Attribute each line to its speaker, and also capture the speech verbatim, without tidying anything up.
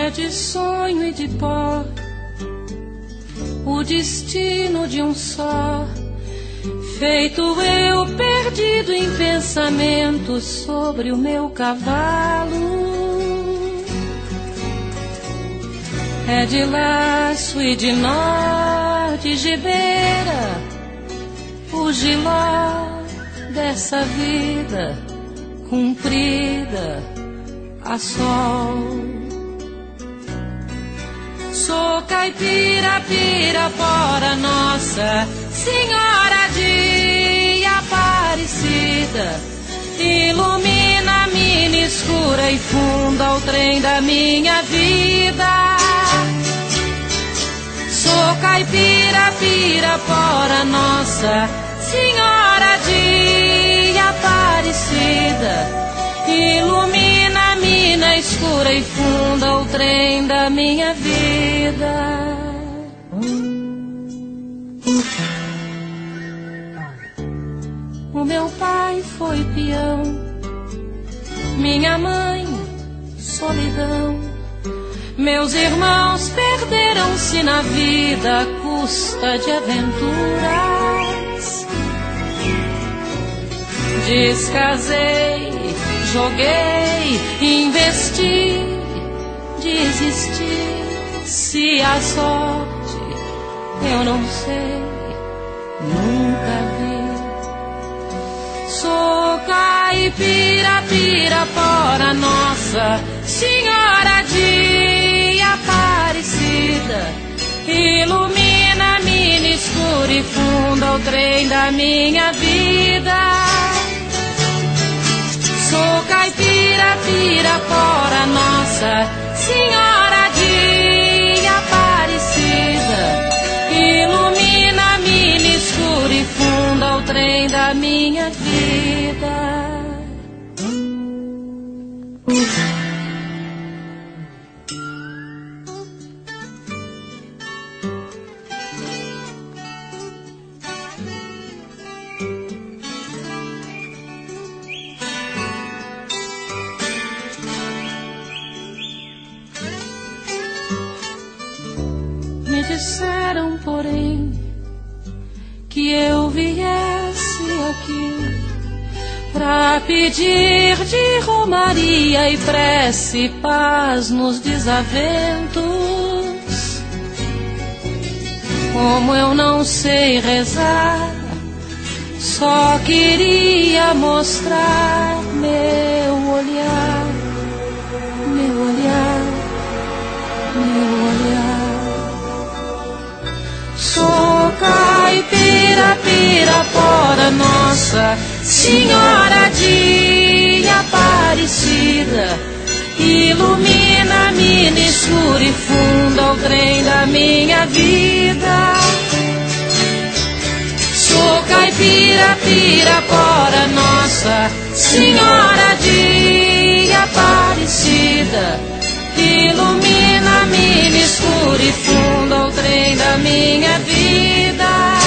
Speaker 1: é de sonho e de pó, o destino de um só, feito eu perdido em pensamentos sobre o meu cavalo. É de laço e de nó, de gibeira, o giló dessa vida cumprida a sol. Sou caipira, pirapora, Nossa Senhora de Aparecida, ilumina a mina escura e funda o trem da minha vida. Sou caipira, pirapora, Nossa Senhora de Aparecida, ilumina a mina escura e funda o trem da minha vida. O meu pai foi peão, minha mãe solidão, meus irmãos perderam-se na vida à custa de aventuras. Descasei, joguei, investi, desisti. Se a sorte eu não sei, nunca vi. Sou caipira, pirapora, Nossa Senhora de Aparecida, ilumina a mina escura e funda o trem da minha vida. Sou caipira, pirapora, Nossa Senhora de Aparecida, ilumina a mina escura e funda o trem da minha vida. Me disseram, porém, que eu viesse aqui pra pedir de romaria e prece paz nos desaventos. Como eu não sei rezar, só queria mostrar meu olhar, meu olhar, meu olhar. Sou caipira, pirapora, Nossa Senhora de Aparecida, ilumina a mina escura e funda o trem da minha vida. Sou caipira, pirapora, Nossa Senhora de Aparecida, ilumina a mina escura e funda o trem da minha vida.